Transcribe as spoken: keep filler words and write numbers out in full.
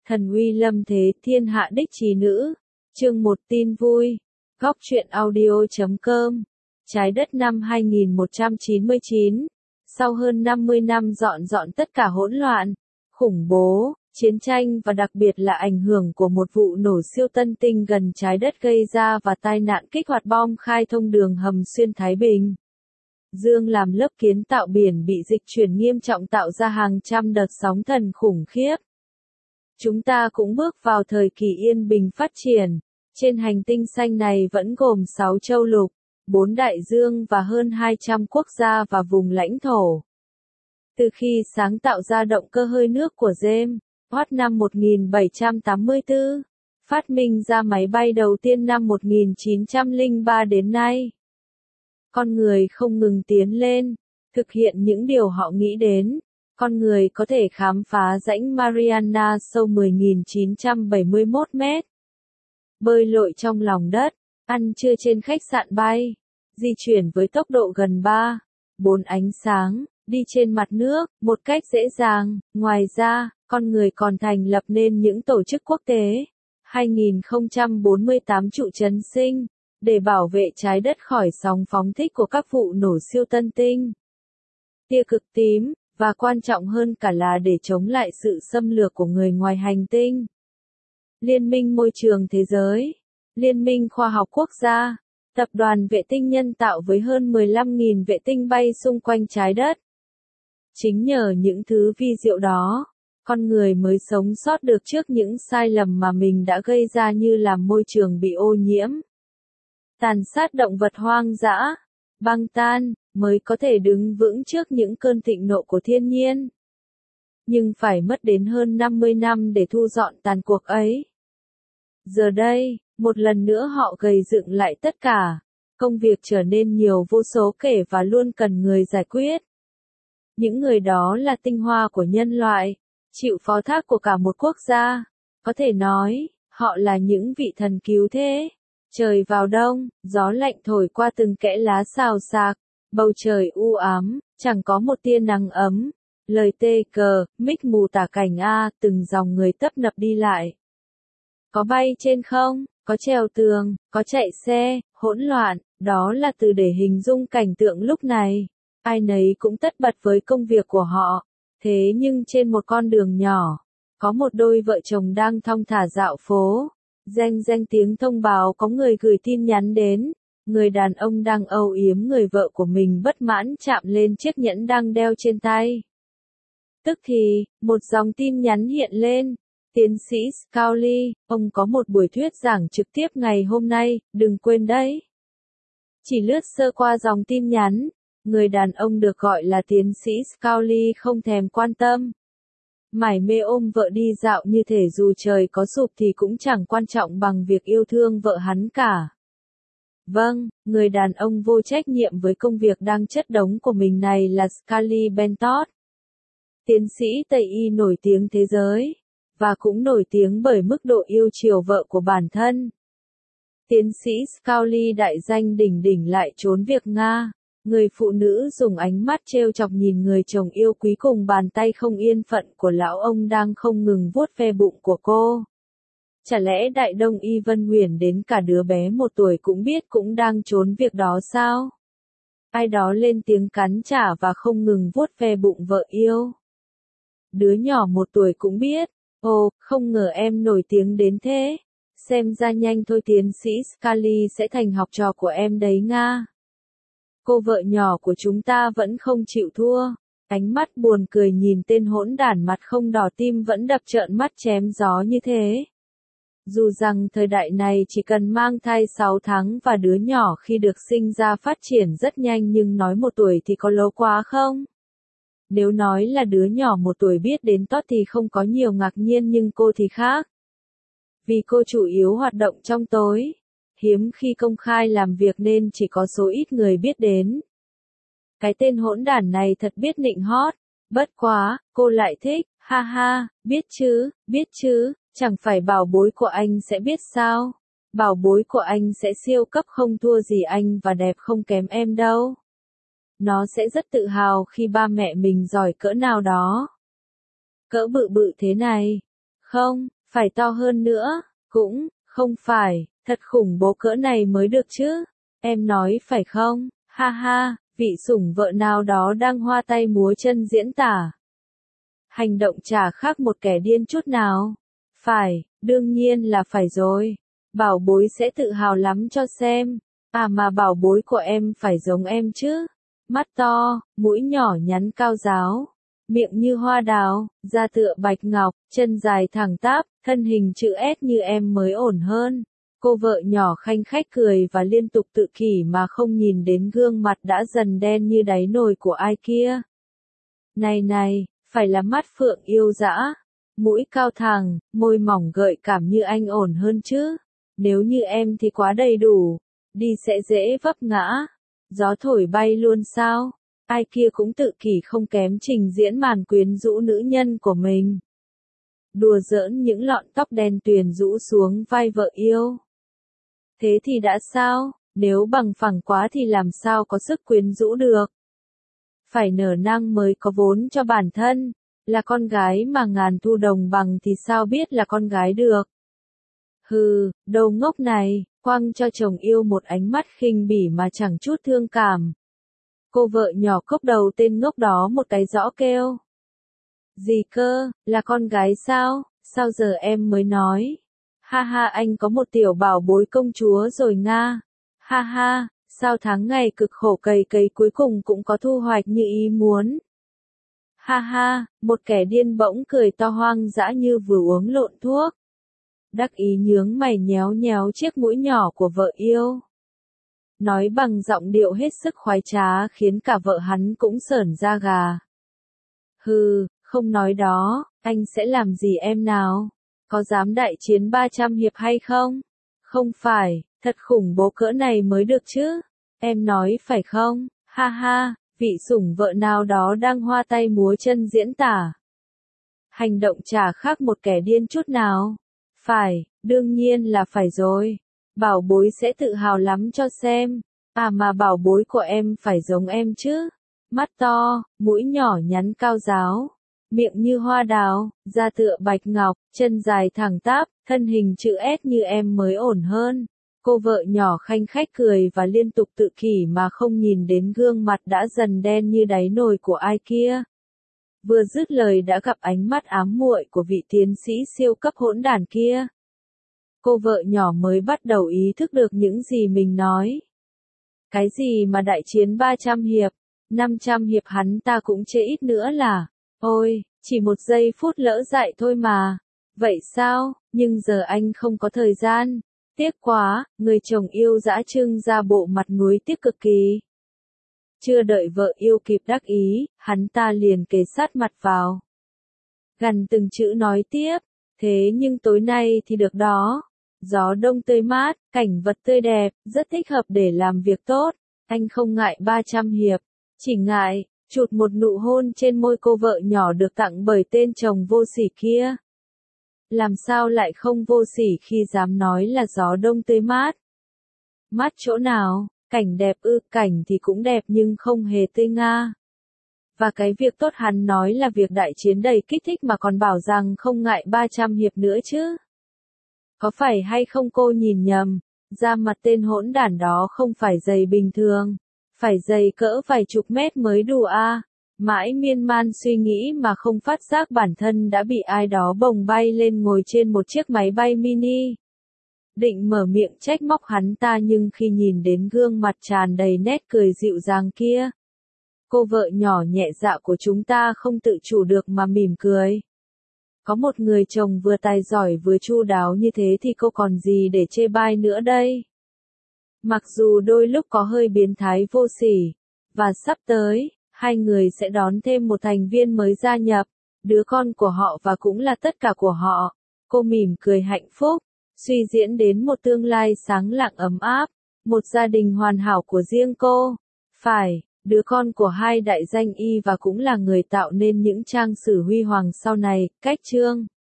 Thần uy lâm thế, thiên hạ đích trí nữ. Chương một tin vui. Góc truyện audio chấm com. Trái đất năm hai nghìn một trăm chín mươi chín. Sau hơn năm mươi năm dọn dọn tất cả hỗn loạn, khủng bố, chiến tranh và đặc biệt là ảnh hưởng của một vụ nổ siêu tân tinh gần trái đất gây ra và tai nạn kích hoạt bom khai thông đường hầm xuyên Thái Bình Dương làm lớp kiến tạo biển bị dịch chuyển nghiêm trọng tạo ra hàng trăm đợt sóng thần khủng khiếp. Chúng ta cũng bước vào thời kỳ yên bình phát triển. Trên hành tinh xanh này vẫn gồm sáu châu lục, bốn đại dương và hơn hai trăm quốc gia và vùng lãnh thổ. Từ khi sáng tạo ra động cơ hơi nước của James Watt năm một nghìn bảy trăm tám mươi tư, phát minh ra máy bay đầu tiên năm một nghìn chín trăm lẻ ba đến nay, con người không ngừng tiến lên, thực hiện những điều họ nghĩ đến. Con người có thể khám phá rãnh Mariana sâu mười nghìn chín trăm bảy mươi mốt mét, bơi lội trong lòng đất, ăn trưa trên khách sạn bay, di chuyển với tốc độ gần ba, bốn ánh sáng, đi trên mặt nước, một cách dễ dàng. Ngoài ra, con người còn thành lập nên những tổ chức quốc tế, hai nghìn không trăm bốn mươi tám trụ trấn sinh, để bảo vệ trái đất khỏi sóng phóng thích của các vụ nổ siêu tân tinh, tia cực tím, và quan trọng hơn cả là để chống lại sự xâm lược của người ngoài hành tinh. Liên minh Môi trường Thế giới, Liên minh Khoa học Quốc gia, Tập đoàn Vệ tinh Nhân tạo với hơn mười lăm nghìn vệ tinh bay xung quanh trái đất. Chính nhờ những thứ vi diệu đó, con người mới sống sót được trước những sai lầm mà mình đã gây ra như làm môi trường bị ô nhiễm, tàn sát động vật hoang dã, băng tan, mới có thể đứng vững trước những cơn thịnh nộ của thiên nhiên. Nhưng phải mất đến hơn năm mươi năm để thu dọn tàn cuộc ấy. Giờ đây, một lần nữa họ gầy dựng lại tất cả. Công việc trở nên nhiều vô số kể và luôn cần người giải quyết. Những người đó là tinh hoa của nhân loại, chịu phó thác của cả một quốc gia. Có thể nói, họ là những vị thần cứu thế. Trời vào đông, gió lạnh thổi qua từng kẽ lá xào xạc, bầu trời u ám, chẳng có một tia nắng ấm. Lời tê cờ, mích mù tả cảnh A, từng dòng người tấp nập đi lại. Có bay trên không, có trèo tường, có chạy xe, hỗn loạn, đó là từ để hình dung cảnh tượng lúc này. Ai nấy cũng tất bật với công việc của họ. Thế nhưng trên một con đường nhỏ, có một đôi vợ chồng đang thong thả dạo phố. Reng reng tiếng thông báo có người gửi tin nhắn đến. Người đàn ông đang âu yếm người vợ của mình bất mãn chạm lên chiếc nhẫn đang đeo trên tay. Tức thì, một dòng tin nhắn hiện lên. Tiến sĩ Scully, ông có một buổi thuyết giảng trực tiếp ngày hôm nay, đừng quên đấy. Chỉ lướt sơ qua dòng tin nhắn, người đàn ông được gọi là tiến sĩ Scully không thèm quan tâm. Mải mê ôm vợ đi dạo như thể dù trời có sụp thì cũng chẳng quan trọng bằng việc yêu thương vợ hắn cả. Vâng, người đàn ông vô trách nhiệm với công việc đang chất đống của mình này là Scully Bentot. Tiến sĩ Tây Y nổi tiếng thế giới, và cũng nổi tiếng bởi mức độ yêu chiều vợ của bản thân. Tiến sĩ Scully đại danh đỉnh đỉnh lại trốn việc Nga. Người phụ nữ dùng ánh mắt trêu chọc nhìn người chồng yêu quý cùng bàn tay không yên phận của lão ông đang không ngừng vuốt ve bụng của cô. Chả lẽ Đại Đông Y Vân Huyền đến cả đứa bé một tuổi cũng biết cũng đang trốn việc đó sao? Ai đó lên tiếng cắn trả và không ngừng vuốt ve bụng vợ yêu. Đứa nhỏ một tuổi cũng biết. Ồ, không ngờ em nổi tiếng đến thế. Xem ra nhanh thôi tiến sĩ Scully sẽ thành học trò của em đấy Nga. Cô vợ nhỏ của chúng ta vẫn không chịu thua. Ánh mắt buồn cười nhìn tên hỗn đản mặt không đỏ tim vẫn đập trợn mắt chém gió như thế. Dù rằng thời đại này chỉ cần mang thai sáu tháng và đứa nhỏ khi được sinh ra phát triển rất nhanh nhưng nói một tuổi thì có lâu quá không? Nếu nói là đứa nhỏ một tuổi biết đến tót thì không có nhiều ngạc nhiên nhưng cô thì khác. Vì cô chủ yếu hoạt động trong tối, hiếm khi công khai làm việc nên chỉ có số ít người biết đến. Cái tên hỗn đản này thật biết nịnh hót, bất quá, cô lại thích, ha ha, biết chứ, biết chứ, chẳng phải bảo bối của anh sẽ biết sao. Bảo bối của anh sẽ siêu cấp không thua gì anh và đẹp không kém em đâu. Nó sẽ rất tự hào khi ba mẹ mình giỏi cỡ nào đó. Cỡ bự bự thế này. Không, phải to hơn nữa. Cũng, không phải, thật khủng bố cỡ này mới được chứ. Em nói phải không? Ha ha, vị sủng vợ nào đó đang hoa tay múa chân diễn tả. Hành động chả khác một kẻ điên chút nào. Phải, đương nhiên là phải rồi. Bảo bối sẽ tự hào lắm cho xem. À mà bảo bối của em phải giống em chứ. Mắt to, mũi nhỏ nhắn cao ráo, miệng như hoa đào, da tựa bạch ngọc, chân dài thẳng tắp, thân hình chữ S như em mới ổn hơn. Cô vợ nhỏ khanh khách cười và liên tục tự kỷ mà không nhìn đến gương mặt đã dần đen như đáy nồi của ai kia. Này này, phải là mắt phượng yêu dã, mũi cao thẳng, môi mỏng gợi cảm như anh ổn hơn chứ. Nếu như em thì quá đầy đủ, đi sẽ dễ vấp ngã. Gió thổi bay luôn sao? Ai kia cũng tự kỷ không kém trình diễn màn quyến rũ nữ nhân của mình. Đùa giỡn những lọn tóc đen tuyền rũ xuống vai vợ yêu. Thế thì đã sao? Nếu bằng phẳng quá thì làm sao có sức quyến rũ được? Phải nở nang mới có vốn cho bản thân. Là con gái mà ngàn thu đồng bằng thì sao biết là con gái được? Hừ, đầu ngốc này, quăng cho chồng yêu một ánh mắt khinh bỉ mà chẳng chút thương cảm. Cô vợ nhỏ cốc đầu tên ngốc đó một cái rõ kêu. Gì cơ, là con gái sao, sao giờ em mới nói? Ha ha, anh có một tiểu bảo bối công chúa rồi nga. Ha ha, sao tháng ngày cực khổ cày cấy cuối cùng cũng có thu hoạch như ý muốn. Ha ha, một kẻ điên bỗng cười to hoang dã như vừa uống lộn thuốc. Đắc ý nhướng mày nhéo nhéo chiếc mũi nhỏ của vợ yêu. Nói bằng giọng điệu hết sức khoái trá khiến cả vợ hắn cũng sởn da gà. Hừ, không nói đó, anh sẽ làm gì em nào? Có dám đại chiến ba trăm hiệp hay không? Không phải, thật khủng bố cỡ này mới được chứ. Em nói phải không? Ha ha, vị sủng vợ nào đó đang hoa tay múa chân diễn tả. Hành động chả khác một kẻ điên chút nào. Phải, đương nhiên là phải rồi. Bảo bối sẽ tự hào lắm cho xem. À mà bảo bối của em phải giống em chứ. Mắt to, mũi nhỏ nhắn cao ráo, miệng như hoa đào, da tựa bạch ngọc, chân dài thẳng tắp, thân hình chữ S như em mới ổn hơn. Cô vợ nhỏ khanh khách cười và liên tục tự kỷ mà không nhìn đến gương mặt đã dần đen như đáy nồi của ai kia. Vừa dứt lời đã gặp ánh mắt ám muội của vị tiến sĩ siêu cấp hỗn đản kia. Cô vợ nhỏ mới bắt đầu ý thức được những gì mình nói. Cái gì mà đại chiến ba trăm hiệp, năm trăm hiệp hắn ta cũng chê ít nữa là, ôi, chỉ một giây phút lỡ dại thôi mà. Vậy sao, nhưng giờ anh không có thời gian. Tiếc quá, người chồng yêu dã trưng ra bộ mặt nuối tiếc cực kỳ. Chưa đợi vợ yêu kịp đắc ý, hắn ta liền kề sát mặt vào. Gằn từng chữ nói tiếp, thế nhưng tối nay thì được đó. Gió đông tươi mát, cảnh vật tươi đẹp, rất thích hợp để làm việc tốt. Anh không ngại ba trăm hiệp, chỉ ngại, chụt một nụ hôn trên môi cô vợ nhỏ được tặng bởi tên chồng vô sỉ kia. Làm sao lại không vô sỉ khi dám nói là gió đông tươi mát? Mát chỗ nào, cảnh đẹp ư, cảnh thì cũng đẹp nhưng không hề tươi nga. Và cái việc tốt hắn nói là việc đại chiến đầy kích thích mà còn bảo rằng không ngại ba trăm hiệp nữa chứ. Có phải hay không cô nhìn nhầm, da mặt tên hỗn đản đó không phải dày bình thường, phải dày cỡ vài chục mét mới đủ a. À. Mãi miên man suy nghĩ mà không phát giác bản thân đã bị ai đó bồng bay lên ngồi trên một chiếc máy bay mini. Định mở miệng trách móc hắn ta nhưng khi nhìn đến gương mặt tràn đầy nét cười dịu dàng kia, cô vợ nhỏ nhẹ dạ của chúng ta không tự chủ được mà mỉm cười. Có một người chồng vừa tài giỏi vừa chu đáo như thế thì cô còn gì để chê bai nữa đây. Mặc dù đôi lúc có hơi biến thái vô sỉ, và sắp tới, hai người sẽ đón thêm một thành viên mới gia nhập, đứa con của họ và cũng là tất cả của họ. Cô mỉm cười hạnh phúc, suy diễn đến một tương lai sáng lạng ấm áp, một gia đình hoàn hảo của riêng cô. Phải, đứa con của hai đại danh y và cũng là người tạo nên những trang sử huy hoàng sau này, cách chương.